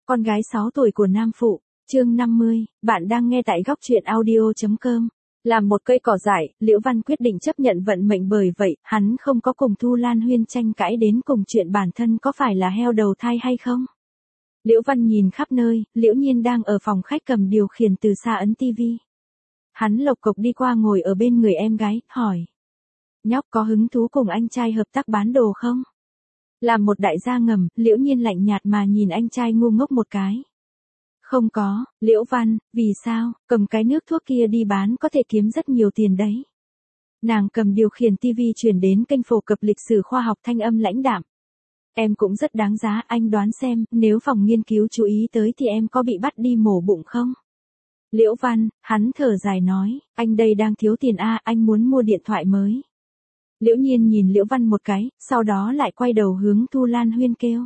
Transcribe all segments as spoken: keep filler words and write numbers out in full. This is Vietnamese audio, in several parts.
Con gái sáu tuổi của Nam Phụ, chương năm mươi, bạn đang nghe tại góc truyện audio.com. Làm một cây cỏ dại, Liễu Văn quyết định chấp nhận vận mệnh, bởi vậy, hắn không có cùng Thu Lan Huyên tranh cãi đến cùng chuyện bản thân có phải là heo đầu thai hay không. Liễu Văn nhìn khắp nơi, Liễu Nhiên đang ở phòng khách cầm điều khiển từ xa ấn tivi. Hắn lộc cộc đi qua ngồi ở bên người em gái, hỏi. Nhóc có hứng thú cùng anh trai hợp tác bán đồ không? Làm một đại gia ngầm, Liễu Nhiên lạnh nhạt mà nhìn anh trai ngu ngốc một cái. Không có, Liễu Văn, vì sao, cầm cái nước thuốc kia đi bán có thể kiếm rất nhiều tiền đấy. Nàng cầm điều khiển tivi chuyển đến kênh phổ cập lịch sử khoa học, thanh âm lãnh đạm. Em cũng rất đáng giá, anh đoán xem, nếu phòng nghiên cứu chú ý tới thì em có bị bắt đi mổ bụng không? Liễu Văn, hắn thở dài nói, anh đây đang thiếu tiền a, anh muốn mua điện thoại mới. Liễu Nhiên nhìn Liễu Văn một cái, sau đó lại quay đầu hướng Thu Lan Huyên kêu.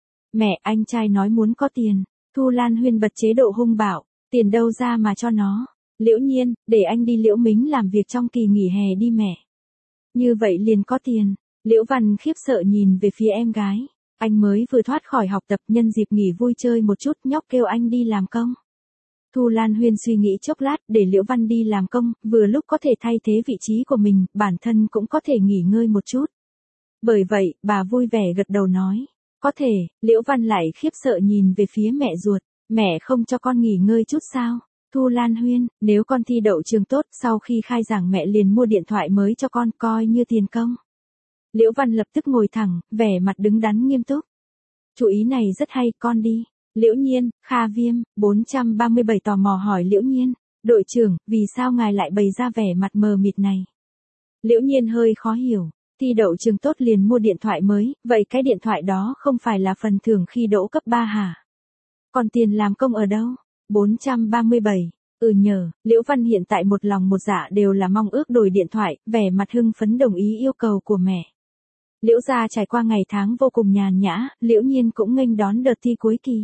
Mẹ, anh trai nói muốn có tiền. Thu Lan Huyên bật chế độ hung bạo, tiền đâu ra mà cho nó. Liễu Nhiên, để anh đi Liễu Mính làm việc trong kỳ nghỉ hè đi mẹ. Như vậy liền có tiền. Liễu Văn khiếp sợ nhìn về phía em gái. Anh mới vừa thoát khỏi học tập, nhân dịp nghỉ vui chơi một chút, nhóc kêu anh đi làm công. Thu Lan Huyên suy nghĩ chốc lát, để Liễu Văn đi làm công, vừa lúc có thể thay thế vị trí của mình, bản thân cũng có thể nghỉ ngơi một chút. Bởi vậy, bà vui vẻ gật đầu nói. Có thể, Liễu Văn lại khiếp sợ nhìn về phía mẹ ruột. Mẹ không cho con nghỉ ngơi chút sao? Thu Lan Huyên, nếu con thi đậu trường tốt, sau khi khai giảng mẹ liền mua điện thoại mới cho con, coi như tiền công. Liễu Văn lập tức ngồi thẳng, vẻ mặt đứng đắn nghiêm túc. Chủ ý này rất hay, con đi. Liễu Nhiên, Kha Viêm, bốn trăm ba mươi bảy tò mò hỏi Liễu Nhiên. Đội trưởng, vì sao ngài lại bày ra vẻ mặt mờ mịt này? Liễu Nhiên hơi khó hiểu. Thi đậu trường tốt liền mua điện thoại mới, vậy cái điện thoại đó không phải là phần thưởng khi đỗ cấp ba hả? Còn tiền làm công ở đâu? bốn trăm ba mươi bảy. Ừ nhờ, Liễu Văn hiện tại một lòng một dạ đều là mong ước đổi điện thoại, vẻ mặt hưng phấn đồng ý yêu cầu của mẹ. Liễu gia trải qua ngày tháng vô cùng nhàn nhã, Liễu Nhiên cũng nghênh đón đợt thi cuối kỳ.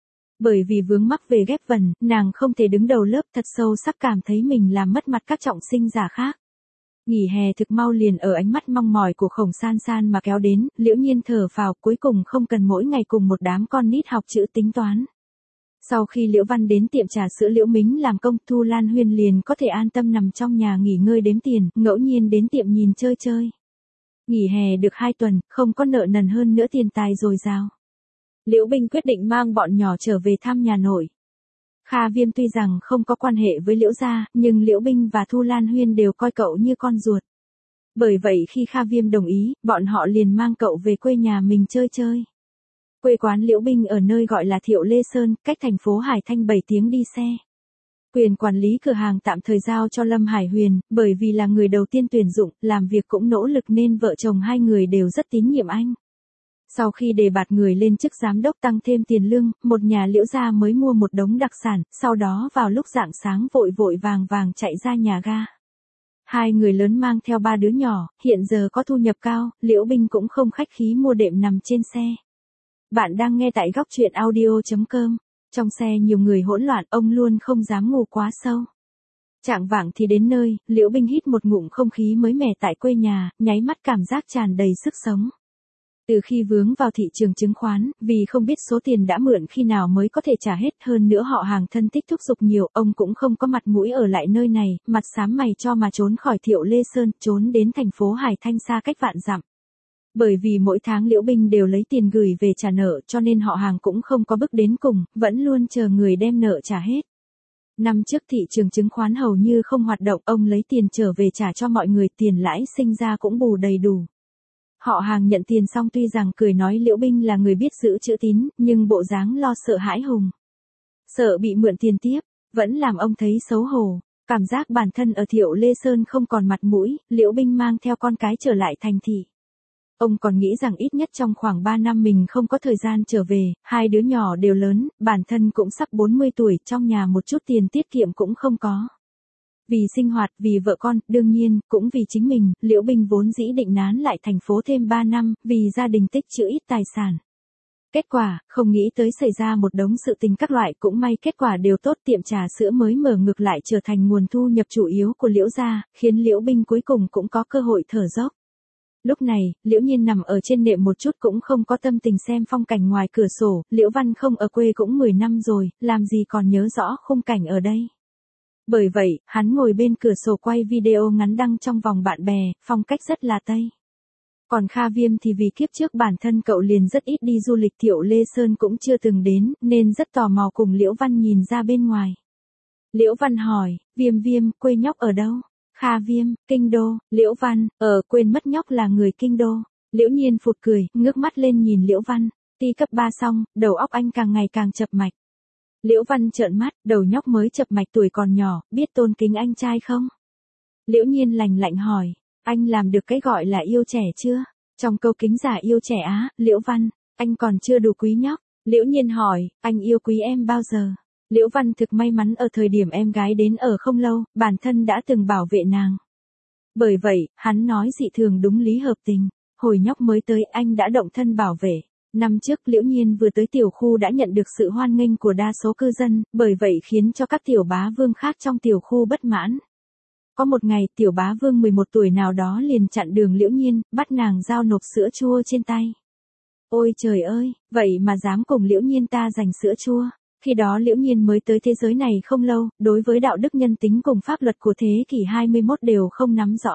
Bởi vì vướng mắc về ghép vần, nàng không thể đứng đầu lớp, thật sâu sắc cảm thấy mình làm mất mặt các trọng sinh giả khác. Nghỉ hè thực mau liền ở ánh mắt mong mỏi của Khổng San San mà kéo đến, Liễu Nhiên thở phào, cuối cùng không cần mỗi ngày cùng một đám con nít học chữ tính toán. Sau khi Liễu Văn đến tiệm trà sữa Liễu Mính làm công, Thu Lan Huyên liền có thể an tâm nằm trong nhà nghỉ ngơi đếm tiền, ngẫu nhiên đến tiệm nhìn chơi chơi. Nghỉ hè được hai tuần, không có nợ nần, hơn nữa tiền tài dồi dào. Liễu Binh quyết định mang bọn nhỏ trở về thăm nhà nội. Kha Viêm tuy rằng không có quan hệ với Liễu gia, nhưng Liễu Binh và Thu Lan Huyên đều coi cậu như con ruột. Bởi vậy khi Kha Viêm đồng ý, bọn họ liền mang cậu về quê nhà mình chơi chơi. Quê quán Liễu Binh ở nơi gọi là Thiệu Lê Sơn, cách thành phố Hải Thanh bảy tiếng đi xe. Quyền quản lý cửa hàng tạm thời giao cho Lâm Hải Huyền, bởi vì là người đầu tiên tuyển dụng, làm việc cũng nỗ lực nên vợ chồng hai người đều rất tín nhiệm anh. Sau khi đề bạt người lên chức giám đốc tăng thêm tiền lương, một nhà Liễu gia mới mua một đống đặc sản, sau đó vào lúc rạng sáng vội vội vàng vàng chạy ra nhà ga. Hai người lớn mang theo ba đứa nhỏ, hiện giờ có thu nhập cao, Liễu Binh cũng không khách khí mua đệm nằm trên xe. Bạn đang nghe tại góc truyện audio.com. Trong xe nhiều người hỗn loạn, ông luôn không dám ngủ quá sâu. Chạng vạng thì đến nơi, Liễu Binh hít một ngụm không khí mới mẻ tại quê nhà, nháy mắt cảm giác tràn đầy sức sống. Từ khi vướng vào thị trường chứng khoán, vì không biết số tiền đã mượn khi nào mới có thể trả hết, hơn nữa họ hàng thân thích thúc giục nhiều, ông cũng không có mặt mũi ở lại nơi này, mặt xám mày cho mà trốn khỏi Thiệu Lê Sơn, trốn đến thành phố Hải Thanh xa cách vạn dặm. Bởi vì mỗi tháng Liễu Binh đều lấy tiền gửi về trả nợ, cho nên họ hàng cũng không có bước đến cùng, vẫn luôn chờ người đem nợ trả hết. Năm trước thị trường chứng khoán hầu như không hoạt động, ông lấy tiền trở về trả cho mọi người, tiền lãi sinh ra cũng bù đầy đủ. Họ hàng nhận tiền xong tuy rằng cười nói Liễu Binh là người biết giữ chữ tín, nhưng bộ dáng lo sợ hãi hùng. Sợ bị mượn tiền tiếp, vẫn làm ông thấy xấu hổ. Cảm giác bản thân ở Thiệu Lê Sơn không còn mặt mũi, Liễu Binh mang theo con cái trở lại thành thị. Ông còn nghĩ rằng ít nhất trong khoảng ba năm mình không có thời gian trở về, hai đứa nhỏ đều lớn, bản thân cũng sắp bốn mươi tuổi, trong nhà một chút tiền tiết kiệm cũng không có. Vì sinh hoạt, vì vợ con, đương nhiên, cũng vì chính mình, Liễu Binh vốn dĩ định nán lại thành phố thêm ba năm, vì gia đình tích trữ ít tài sản. Kết quả, không nghĩ tới xảy ra một đống sự tình các loại, cũng may kết quả đều tốt, tiệm trà sữa mới mở ngược lại trở thành nguồn thu nhập chủ yếu của Liễu gia, khiến Liễu Binh cuối cùng cũng có cơ hội thở dốc. Lúc này, Liễu Nhiên nằm ở trên nệm một chút cũng không có tâm tình xem phong cảnh ngoài cửa sổ, Liễu Văn không ở quê cũng mười năm rồi, làm gì còn nhớ rõ khung cảnh ở đây. Bởi vậy, hắn ngồi bên cửa sổ quay video ngắn đăng trong vòng bạn bè, phong cách rất là Tây. Còn Kha Viêm thì vì kiếp trước bản thân cậu liền rất ít đi du lịch, Thiệu Lê Sơn cũng chưa từng đến, nên rất tò mò cùng Liễu Văn nhìn ra bên ngoài. Liễu Văn hỏi, Viêm Viêm, quê nhóc ở đâu? Kha Viêm, Kinh Đô. Liễu Văn, ờ, quên mất nhóc là người Kinh Đô. Liễu Nhiên phụt cười, ngước mắt lên nhìn Liễu Văn, ti cấp ba xong, đầu óc anh càng ngày càng chập mạch. Liễu Văn trợn mắt, đầu nhóc mới chập mạch tuổi còn nhỏ, biết tôn kính anh trai không? Liễu Nhiên lành lạnh hỏi, anh làm được cái gọi là yêu trẻ chưa? Trong câu kính giả yêu trẻ á, Liễu Văn, anh còn chưa đủ quý nhóc. Liễu Nhiên hỏi, anh yêu quý em bao giờ? Liễu Văn thực may mắn ở thời điểm em gái đến ở không lâu, bản thân đã từng bảo vệ nàng. Bởi vậy, hắn nói dị thường đúng lý hợp tình, hồi nhóc mới tới anh đã động thân bảo vệ. Năm trước Liễu Nhiên vừa tới tiểu khu đã nhận được sự hoan nghênh của đa số cư dân, bởi vậy khiến cho các tiểu bá vương khác trong tiểu khu bất mãn. Có một ngày tiểu bá vương mười một tuổi nào đó liền chặn đường Liễu Nhiên, bắt nàng giao nộp sữa chua trên tay. Ôi trời ơi, vậy mà dám cùng Liễu Nhiên ta giành sữa chua. Khi đó Liễu Nhiên mới tới thế giới này không lâu, đối với đạo đức nhân tính cùng pháp luật của thế kỷ hai mươi mốt đều không nắm rõ.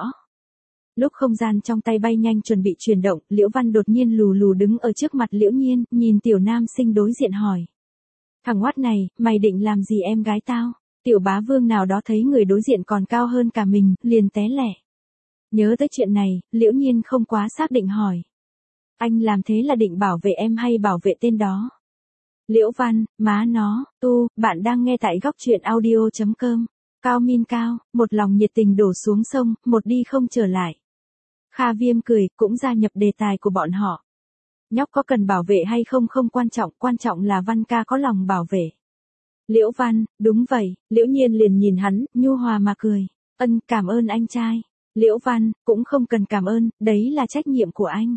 Lúc không gian trong tay bay nhanh chuẩn bị chuyển động, Liễu Văn đột nhiên lù lù đứng ở trước mặt Liễu Nhiên, nhìn tiểu nam sinh đối diện hỏi. Thằng oát này, mày định làm gì em gái tao? Tiểu bá vương nào đó thấy người đối diện còn cao hơn cả mình, liền té lẻ. Nhớ tới chuyện này, Liễu Nhiên không quá xác định hỏi. Anh làm thế là định bảo vệ em hay bảo vệ tên đó? Liễu Văn, má nó, tu, bạn đang nghe tại góc truyện audio chấm com. Cao min cao, một lòng nhiệt tình đổ xuống sông, một đi không trở lại. Kha Viêm cười, cũng gia nhập đề tài của bọn họ. Nhóc có cần bảo vệ hay không không quan trọng, quan trọng là Văn ca có lòng bảo vệ. Liễu Văn, đúng vậy, Liễu Nhiên liền nhìn hắn, nhu hòa mà cười. Ân, cảm ơn anh trai. Liễu Văn, cũng không cần cảm ơn, đấy là trách nhiệm của anh.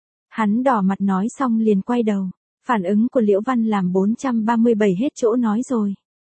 Hắn đỏ mặt nói xong liền quay đầu. Phản ứng của Liễu Văn làm bốn trăm ba mươi bảy hết chỗ nói rồi.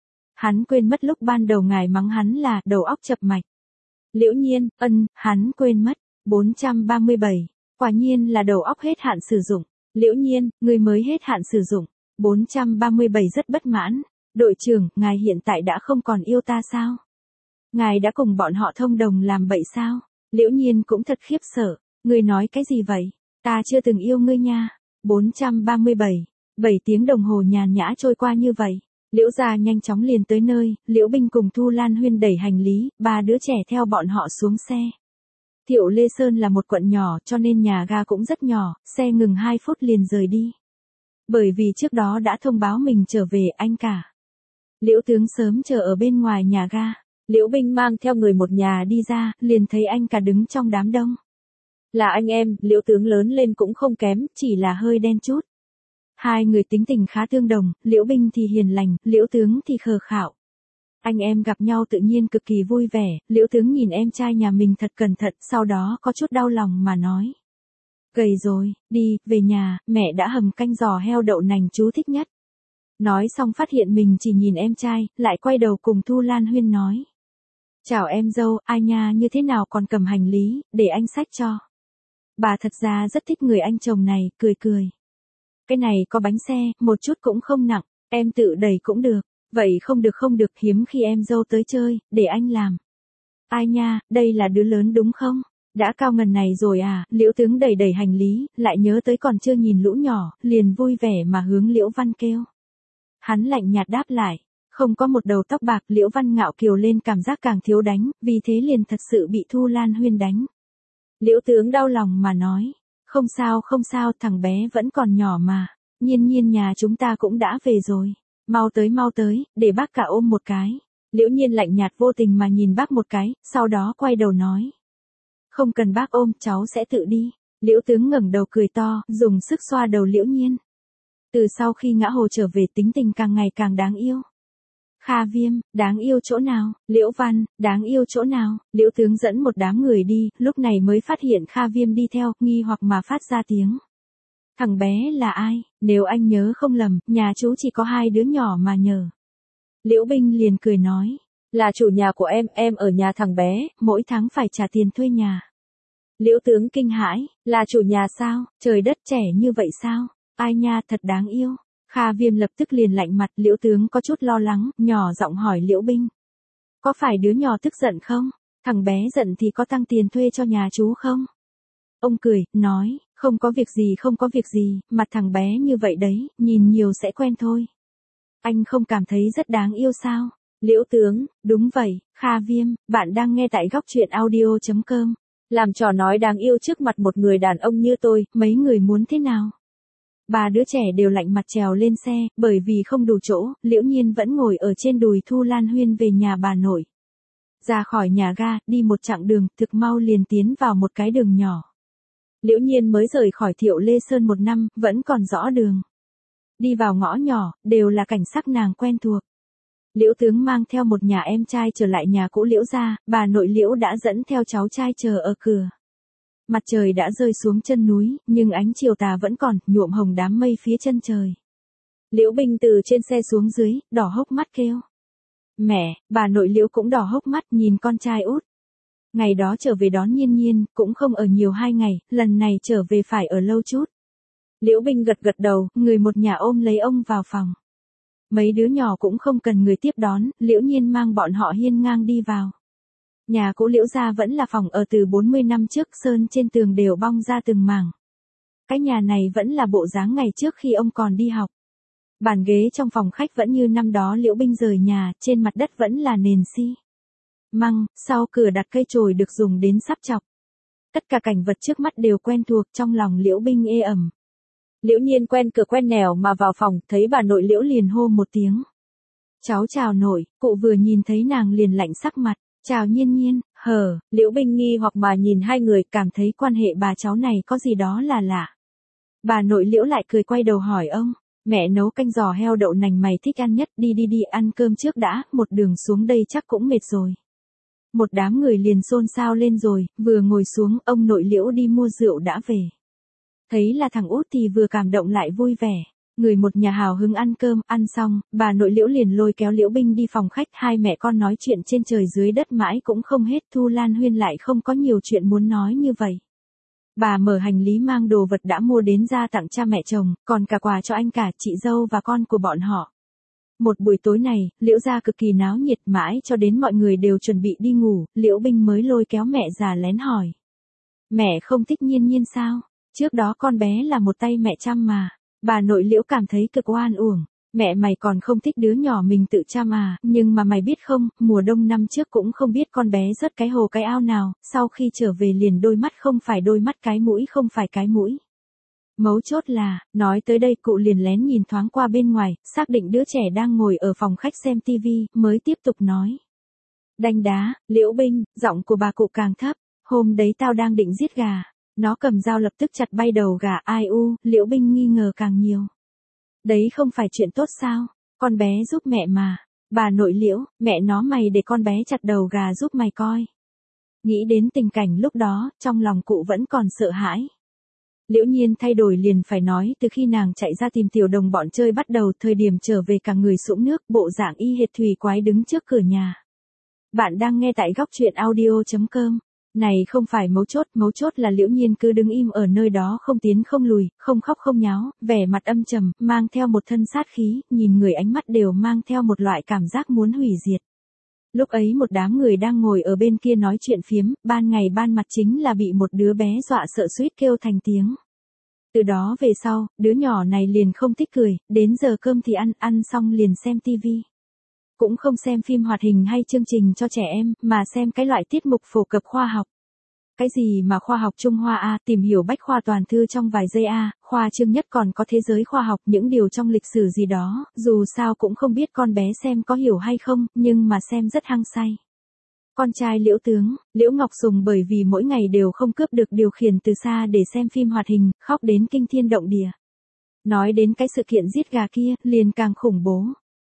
Hắn quên mất lúc ban đầu ngài mắng hắn là đầu óc chập mạch. Liễu Nhiên, ân, hắn quên mất. bốn trăm ba mươi bảy, quả nhiên là đầu óc hết hạn sử dụng. Liễu Nhiên, người mới hết hạn sử dụng. bốn trăm ba mươi bảy rất bất mãn. Đội trưởng, ngài hiện tại đã không còn yêu ta sao? Ngài đã cùng bọn họ thông đồng làm bậy sao? Liễu Nhiên cũng thật khiếp sợ. Ngươi nói cái gì vậy? Ta chưa từng yêu ngươi nha. bốn trăm ba mươi bảy, bảy tiếng đồng hồ nhàn nhã trôi qua như vậy. Liễu gia nhanh chóng liền tới nơi, Liễu Binh cùng Thu Lan Huyên đẩy hành lý, ba đứa trẻ theo bọn họ xuống xe. Thiệu Lê Sơn là một quận nhỏ cho nên nhà ga cũng rất nhỏ, xe ngừng hai phút liền rời đi. Bởi vì trước đó đã thông báo mình trở về anh cả. Liễu Tướng sớm chờ ở bên ngoài nhà ga, Liễu Binh mang theo người một nhà đi ra, liền thấy anh cả đứng trong đám đông. Là anh em, Liễu Tướng lớn lên cũng không kém, chỉ là hơi đen chút. Hai người tính tình khá tương đồng, Liễu Binh thì hiền lành, Liễu Tướng thì khờ khạo. Anh em gặp nhau tự nhiên cực kỳ vui vẻ, Liễu Tướng nhìn em trai nhà mình thật cẩn thận, sau đó có chút đau lòng mà nói. Gầy rồi, đi, về nhà, mẹ đã hầm canh giò heo đậu nành chú thích nhất. Nói xong phát hiện mình chỉ nhìn em trai, lại quay đầu cùng Thu Lan Huyên nói. Chào em dâu, ai nha như thế nào còn cầm hành lý, để anh xách cho. Bà thật ra rất thích người anh chồng này, cười cười. Cái này có bánh xe, một chút cũng không nặng, em tự đẩy cũng được. Vậy không được không được, hiếm khi em dâu tới chơi, để anh làm. Ai nha, đây là đứa lớn đúng không? Đã cao ngần này rồi à, Liễu Tướng đẩy đẩy hành lý, lại nhớ tới còn chưa nhìn lũ nhỏ, liền vui vẻ mà hướng Liễu Văn kêu. Hắn lạnh nhạt đáp lại, không có một đầu tóc bạc, Liễu Văn ngạo kiều lên cảm giác càng thiếu đánh, vì thế liền thật sự bị Thu Lan Huyên đánh. Liễu Tướng đau lòng mà nói, không sao không sao, thằng bé vẫn còn nhỏ mà, Nhiên Nhiên nhà chúng ta cũng đã về rồi. Mau tới mau tới, để bác cả ôm một cái. Liễu Nhiên lạnh nhạt vô tình mà nhìn bác một cái, sau đó quay đầu nói. Không cần bác ôm, cháu sẽ tự đi. Liễu Tướng ngẩng đầu cười to, dùng sức xoa đầu Liễu Nhiên. Từ sau khi ngã hồ trở về tính tình càng ngày càng đáng yêu. Kha Viêm, đáng yêu chỗ nào? Liễu Văn, đáng yêu chỗ nào? Liễu Tướng dẫn một đám người đi, lúc này mới phát hiện Kha Viêm đi theo, nghi hoặc mà phát ra tiếng. Thằng bé là ai? Nếu anh nhớ không lầm, nhà chú chỉ có hai đứa nhỏ mà nhờ. Liễu Binh liền cười nói, là chủ nhà của em, em ở nhà thằng bé, mỗi tháng phải trả tiền thuê nhà. Liễu tướng kinh hãi, là chủ nhà sao, trời đất trẻ như vậy sao, ai nha thật đáng yêu. Kha Viêm lập tức liền lạnh mặt, Liễu tướng có chút lo lắng, nhỏ giọng hỏi Liễu Binh. Có phải đứa nhỏ tức giận không? Thằng bé giận thì có tăng tiền thuê cho nhà chú không? Ông cười, nói, không có việc gì không có việc gì, mặt thằng bé như vậy đấy, nhìn nhiều sẽ quen thôi. Anh không cảm thấy rất đáng yêu sao? Liễu tướng, đúng vậy, Kha Viêm, bạn đang nghe tại góc truyện audio chấm com. Làm trò nói đáng yêu trước mặt một người đàn ông như tôi, mấy người muốn thế nào? Ba đứa trẻ đều lạnh mặt trèo lên xe, bởi vì không đủ chỗ, Liễu Nhiên vẫn ngồi ở trên đùi Thu Lan Huyên về nhà bà nội. Ra khỏi nhà ga, đi một chặng đường, thực mau liền tiến vào một cái đường nhỏ. Liễu Nhiên mới rời khỏi Thiệu Lê Sơn một năm, vẫn còn rõ đường. Đi vào ngõ nhỏ, đều là cảnh sắc nàng quen thuộc. Liễu tướng mang theo một nhà em trai trở lại nhà cũ Liễu gia, bà nội Liễu đã dẫn theo cháu trai chờ ở cửa. Mặt trời đã rơi xuống chân núi, nhưng ánh chiều tà vẫn còn, nhuộm hồng đám mây phía chân trời. Liễu Binh từ trên xe xuống dưới, đỏ hốc mắt kêu. Mẹ, bà nội Liễu cũng đỏ hốc mắt nhìn con trai út. Ngày đó trở về đón Nhiên Nhiên, cũng không ở nhiều hai ngày, lần này trở về phải ở lâu chút. Liễu Binh gật gật đầu, người một nhà ôm lấy ông vào phòng. Mấy đứa nhỏ cũng không cần người tiếp đón, Liễu Nhiên mang bọn họ hiên ngang đi vào. Nhà cũ Liễu gia vẫn là phòng ở từ bốn mươi năm trước, sơn trên tường đều bong ra từng mảng. Cái nhà này vẫn là bộ dáng ngày trước khi ông còn đi học. Bàn ghế trong phòng khách vẫn như năm đó Liễu Binh rời nhà, trên mặt đất vẫn là nền xi măng, sau cửa đặt cây chổi được dùng đến sắp chọc. Tất cả cảnh vật trước mắt đều quen thuộc, trong lòng Liễu Binh ê ẩm. Liễu Nhiên quen cửa quen nẻo mà vào phòng, thấy bà nội Liễu liền hô một tiếng. Cháu chào nội, cụ vừa nhìn thấy nàng liền lạnh sắc mặt, chào Nhiên Nhiên, hờ, Liễu Binh nghi hoặc mà nhìn hai người, cảm thấy quan hệ bà cháu này có gì đó là lạ. Bà nội Liễu lại cười quay đầu hỏi ông, mẹ nấu canh giò heo đậu nành mày thích ăn nhất, đi đi đi ăn cơm trước đã, một đường xuống đây chắc cũng mệt rồi. Một đám người liền xôn xao lên rồi, vừa ngồi xuống, ông nội Liễu đi mua rượu đã về. Thấy là thằng út thì vừa cảm động lại vui vẻ. Người một nhà hào hứng ăn cơm, ăn xong, bà nội Liễu liền lôi kéo Liễu Binh đi phòng khách, hai mẹ con nói chuyện trên trời dưới đất mãi cũng không hết, Thu Lan Huyên lại không có nhiều chuyện muốn nói như vậy. Bà mở hành lý mang đồ vật đã mua đến ra tặng cha mẹ chồng, còn cả quà cho anh cả, chị dâu và con của bọn họ. Một buổi tối này, Liễu gia cực kỳ náo nhiệt mãi cho đến mọi người đều chuẩn bị đi ngủ, Liễu Binh mới lôi kéo mẹ già lén hỏi. Mẹ không thích Nhiên Nhiên sao? Trước đó con bé là một tay mẹ chăm mà. Bà nội Liễu cảm thấy cực oan uổng. Mẹ mày còn không thích đứa nhỏ mình tự chăm à, nhưng mà mày biết không, mùa đông năm trước cũng không biết con bé rớt cái hồ cái ao nào, sau khi trở về liền đôi mắt không phải đôi mắt cái mũi không phải cái mũi. Mấu chốt là, nói tới đây cụ liền lén nhìn thoáng qua bên ngoài, xác định đứa trẻ đang ngồi ở phòng khách xem tivi, mới tiếp tục nói. Đanh đá, Liễu Binh, giọng của bà cụ càng thấp, hôm đấy tao đang định giết gà. Nó cầm dao lập tức chặt bay đầu gà, ai u, Liễu Binh nghi ngờ càng nhiều. Đấy không phải chuyện tốt sao, con bé giúp mẹ mà. Bà nội Liễu, mẹ nó mày để con bé chặt đầu gà giúp mày coi. Nghĩ đến tình cảnh lúc đó, trong lòng cụ vẫn còn sợ hãi. Liễu Nhiên thay đổi liền phải nói, từ khi nàng chạy ra tìm tiểu đồng bọn chơi bắt đầu, thời điểm trở về cả người sũng nước, bộ dạng y hệt thủy quái đứng trước cửa nhà. Bạn đang nghe tại góc truyện audio chấm com. Này không phải mấu chốt, mấu chốt là Liễu Nhiên cứ đứng im ở nơi đó không tiến không lùi, không khóc không nháo, vẻ mặt âm trầm, mang theo một thân sát khí, nhìn người ánh mắt đều mang theo một loại cảm giác muốn hủy diệt. Lúc ấy một đám người đang ngồi ở bên kia nói chuyện phiếm, ban ngày ban mặt chính là bị một đứa bé dọa sợ suýt kêu thành tiếng. Từ đó về sau, đứa nhỏ này liền không thích cười, đến giờ cơm thì ăn, ăn xong liền xem tivi. Cũng không xem phim hoạt hình hay chương trình cho trẻ em, mà xem cái loại tiết mục phổ cập khoa học. Cái gì mà khoa học Trung Hoa A, tìm hiểu bách khoa toàn thư trong vài giây A, khoa trương nhất còn có thế giới khoa học, những điều trong lịch sử gì đó, dù sao cũng không biết con bé xem có hiểu hay không, nhưng mà xem rất hăng say. Con trai Liễu tướng, Liễu Ngọc Sùng bởi vì mỗi ngày đều không cướp được điều khiển từ xa để xem phim hoạt hình, khóc đến kinh thiên động địa. Nói đến cái sự kiện giết gà kia, liền càng khủng bố.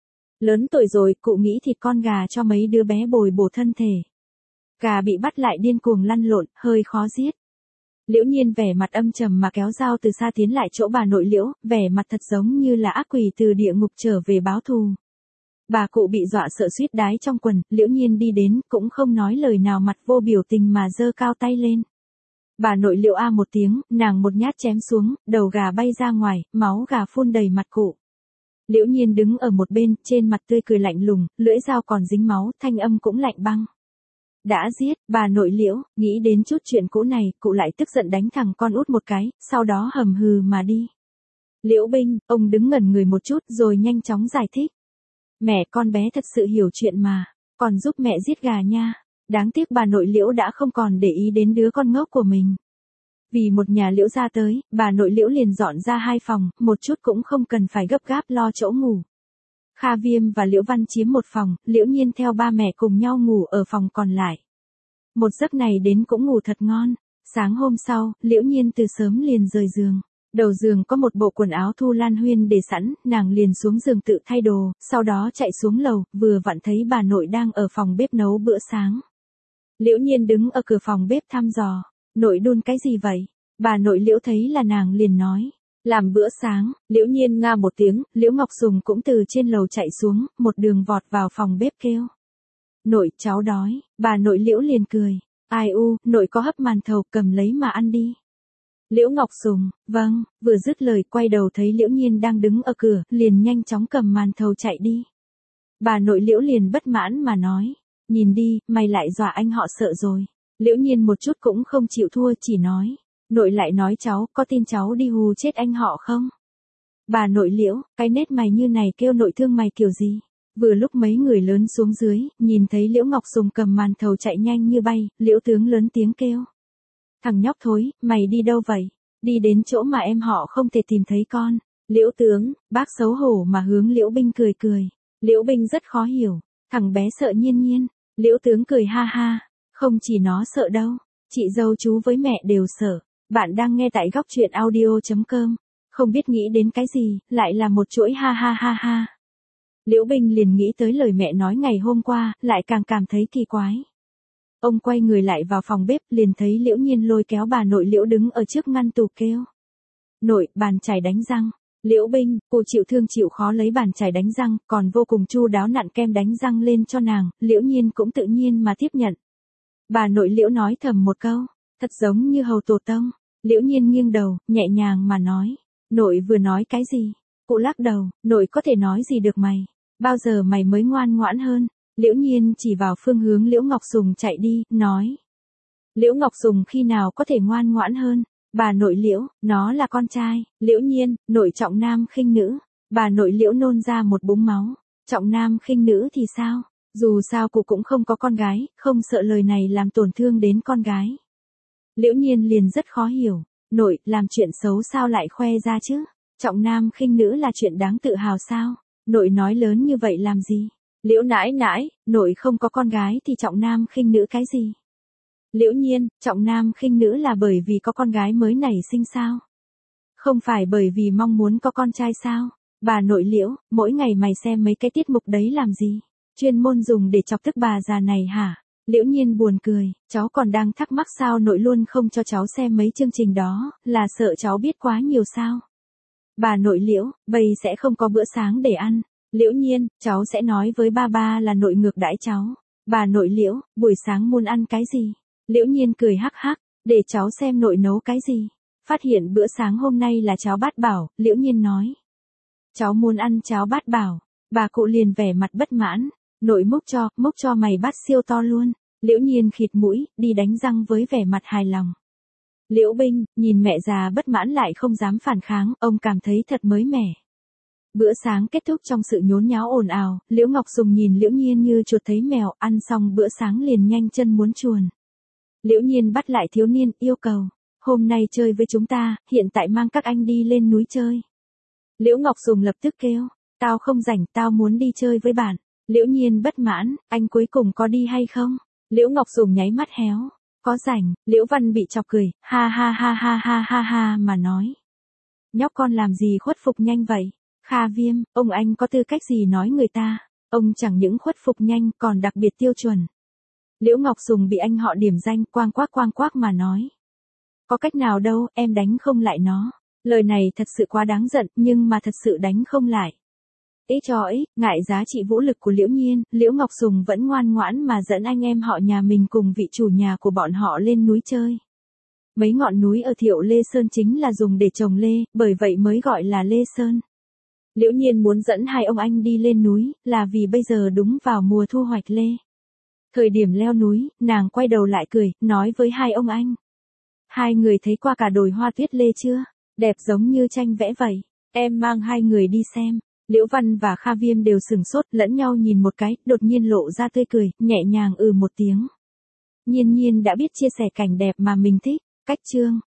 Lớn tuổi rồi, cụ nghĩ thịt con gà cho mấy đứa bé bồi bổ thân thể. Gà bị bắt lại điên cuồng lăn lộn, hơi khó giết. Liễu Nhiên vẻ mặt âm trầm mà kéo dao từ xa tiến lại chỗ bà nội Liễu, vẻ mặt thật giống như là ác quỷ từ địa ngục trở về báo thù. Bà cụ bị dọa sợ suýt đái trong quần, Liễu Nhiên đi đến, cũng không nói lời nào, mặt vô biểu tình mà giơ cao tay lên. Bà nội Liễu a một tiếng, nàng một nhát chém xuống, đầu gà bay ra ngoài, máu gà phun đầy mặt cụ. Liễu Nhiên đứng ở một bên, trên mặt tươi cười lạnh lùng, lưỡi dao còn dính máu, thanh âm cũng lạnh băng. Đã giết, bà nội Liễu, nghĩ đến chút chuyện cũ này, cụ lại tức giận đánh thằng con út một cái, sau đó hầm hừ mà đi. Liễu Binh, ông đứng ngẩn người một chút rồi nhanh chóng giải thích. Mẹ con bé thật sự hiểu chuyện mà, còn giúp mẹ giết gà nha. Đáng tiếc bà nội Liễu đã không còn để ý đến đứa con ngốc của mình. Vì một nhà Liễu ra tới, bà nội Liễu liền dọn ra hai phòng, một chút cũng không cần phải gấp gáp lo chỗ ngủ. Kha Viêm và Liễu Văn chiếm một phòng, Liễu Nhiên theo ba mẹ cùng nhau ngủ ở phòng còn lại. Một giấc này đến cũng ngủ thật ngon. Sáng hôm sau, Liễu Nhiên từ sớm liền rời giường. Đầu giường có một bộ quần áo Thu Lan Huyên để sẵn, nàng liền xuống giường tự thay đồ, sau đó chạy xuống lầu, vừa vặn thấy bà nội đang ở phòng bếp nấu bữa sáng. Liễu Nhiên đứng ở cửa phòng bếp thăm dò, nội đun cái gì vậy? Bà nội Liễu thấy là nàng liền nói, làm bữa sáng. Liễu Nhiên nga một tiếng, Liễu Ngọc Sùng cũng từ trên lầu chạy xuống, một đường vọt vào phòng bếp kêu. Nội, cháu đói. Bà nội Liễu liền cười, ai u, nội có hấp màn thầu, cầm lấy mà ăn đi. Liễu Ngọc Sùng, vâng, vừa dứt lời quay đầu thấy Liễu Nhiên đang đứng ở cửa, liền nhanh chóng cầm màn thầu chạy đi. Bà nội Liễu liền bất mãn mà nói, nhìn đi, mày lại dọa anh họ sợ rồi. Liễu Nhiên một chút cũng không chịu thua, chỉ nói, nội lại nói cháu, có tin cháu đi hù chết anh họ không? Bà nội Liễu, cái nét mày như này kêu nội thương mày kiểu gì? Vừa lúc mấy người lớn xuống dưới, nhìn thấy Liễu Ngọc Sùng cầm màn thầu chạy nhanh như bay, Liễu tướng lớn tiếng kêu. Thằng nhóc thối, mày đi đâu vậy? Đi đến chỗ mà em họ không thể tìm thấy con. Liễu tướng, bác xấu hổ mà hướng Liễu Binh cười cười. Liễu Binh rất khó hiểu, thằng bé sợ Nhiên Nhiên. Liễu tướng cười ha ha, không chỉ nó sợ đâu, chị dâu chú với mẹ đều sợ. Bạn đang nghe tại góc truyện audio chấm com, không biết nghĩ đến cái gì, lại là một chuỗi ha ha ha ha. Liễu Binh liền nghĩ tới lời mẹ nói ngày hôm qua, lại càng cảm thấy kỳ quái. Ông quay người lại vào phòng bếp, liền thấy Liễu Nhiên lôi kéo bà nội Liễu đứng ở trước ngăn tủ kêu. Nội, bàn chải đánh răng. Liễu Binh, cô chịu thương chịu khó lấy bàn chải đánh răng, còn vô cùng chu đáo nặn kem đánh răng lên cho nàng, Liễu Nhiên cũng tự nhiên mà tiếp nhận. Bà nội Liễu nói thầm một câu, thật giống như hầu tổ tông. Liễu Nhiên nghiêng đầu, nhẹ nhàng mà nói, nội vừa nói cái gì? Cụ lắc đầu, nội có thể nói gì được mày? Bao giờ mày mới ngoan ngoãn hơn? Liễu Nhiên chỉ vào phương hướng Liễu Ngọc Sùng chạy đi, nói. Liễu Ngọc Sùng khi nào có thể ngoan ngoãn hơn? Bà nội Liễu, nó là con trai. Liễu Nhiên, nội trọng nam khinh nữ. Bà nội Liễu nôn ra một búng máu. Trọng nam khinh nữ thì sao? Dù sao cụ cũng không có con gái, không sợ lời này làm tổn thương đến con gái. Liễu Nhiên liền rất khó hiểu. Nội, làm chuyện xấu sao lại khoe ra chứ? Trọng nam khinh nữ là chuyện đáng tự hào sao? Nội nói lớn như vậy làm gì? Liễu nãi nãi, nội không có con gái thì trọng nam khinh nữ cái gì? Liễu Nhiên, trọng nam khinh nữ là bởi vì có con gái mới nảy sinh sao? Không phải bởi vì mong muốn có con trai sao? Bà nội Liễu, mỗi ngày mày xem mấy cái tiết mục đấy làm gì? Chuyên môn dùng để chọc tức bà già này hả? Liễu Nhiên buồn cười, cháu còn đang thắc mắc sao nội luôn không cho cháu xem mấy chương trình đó, là sợ cháu biết quá nhiều sao? Bà nội Liễu, bây sẽ không có bữa sáng để ăn. Liễu Nhiên, cháu sẽ nói với ba ba là nội ngược đãi cháu. Bà nội Liễu, buổi sáng muốn ăn cái gì? Liễu Nhiên cười hắc hắc, để cháu xem nội nấu cái gì. Phát hiện bữa sáng hôm nay là cháo bát bảo, Liễu Nhiên nói. Cháu muốn ăn cháo bát bảo. Bà cụ liền vẻ mặt bất mãn. Nội múc cho, múc cho mày bát siêu to luôn. Liễu Nhiên khịt mũi, đi đánh răng với vẻ mặt hài lòng. Liễu Binh, nhìn mẹ già bất mãn lại không dám phản kháng, ông cảm thấy thật mới mẻ. Bữa sáng kết thúc trong sự nhốn nháo ồn ào, Liễu Ngọc Sùng nhìn Liễu Nhiên như chuột thấy mèo, ăn xong bữa sáng liền nhanh chân muốn chuồn. Liễu Nhiên bắt lại thiếu niên, yêu cầu, hôm nay chơi với chúng ta, hiện tại mang các anh đi lên núi chơi. Liễu Ngọc Sùng lập tức kêu, tao không rảnh, tao muốn đi chơi với bạn. Liễu Nhiên bất mãn, anh cuối cùng có đi hay không? Liễu Ngọc Sùng nháy mắt héo, có rảnh. Liễu Văn bị chọc cười, ha ha ha ha ha ha ha mà nói. Nhóc con làm gì khuất phục nhanh vậy? Kha Viêm, ông anh có tư cách gì nói người ta? Ông chẳng những khuất phục nhanh còn đặc biệt tiêu chuẩn. Liễu Ngọc Sùng bị anh họ điểm danh, quang quác quang quác mà nói. Có cách nào đâu, em đánh không lại nó. Lời này thật sự quá đáng giận, nhưng mà thật sự đánh không lại. Ít cho ít, ngại giá trị vũ lực của Liễu Nhiên, Liễu Ngọc Sùng vẫn ngoan ngoãn mà dẫn anh em họ nhà mình cùng vị chủ nhà của bọn họ lên núi chơi. Mấy ngọn núi ở Thiệu Lê Sơn chính là dùng để trồng lê, bởi vậy mới gọi là Lê Sơn. Liễu Nhiên muốn dẫn hai ông anh đi lên núi, là vì bây giờ đúng vào mùa thu hoạch lê. Thời điểm leo núi, nàng quay đầu lại cười, nói với hai ông anh. Hai người thấy qua cả đồi hoa tuyết lê chưa? Đẹp giống như tranh vẽ vậy. Em mang hai người đi xem. Liễu Văn và Kha Viêm đều sừng sốt, lẫn nhau nhìn một cái, đột nhiên lộ ra tươi cười, nhẹ nhàng ừ một tiếng. Nhiên Nhiên đã biết chia sẻ cảnh đẹp mà mình thích. Cách chương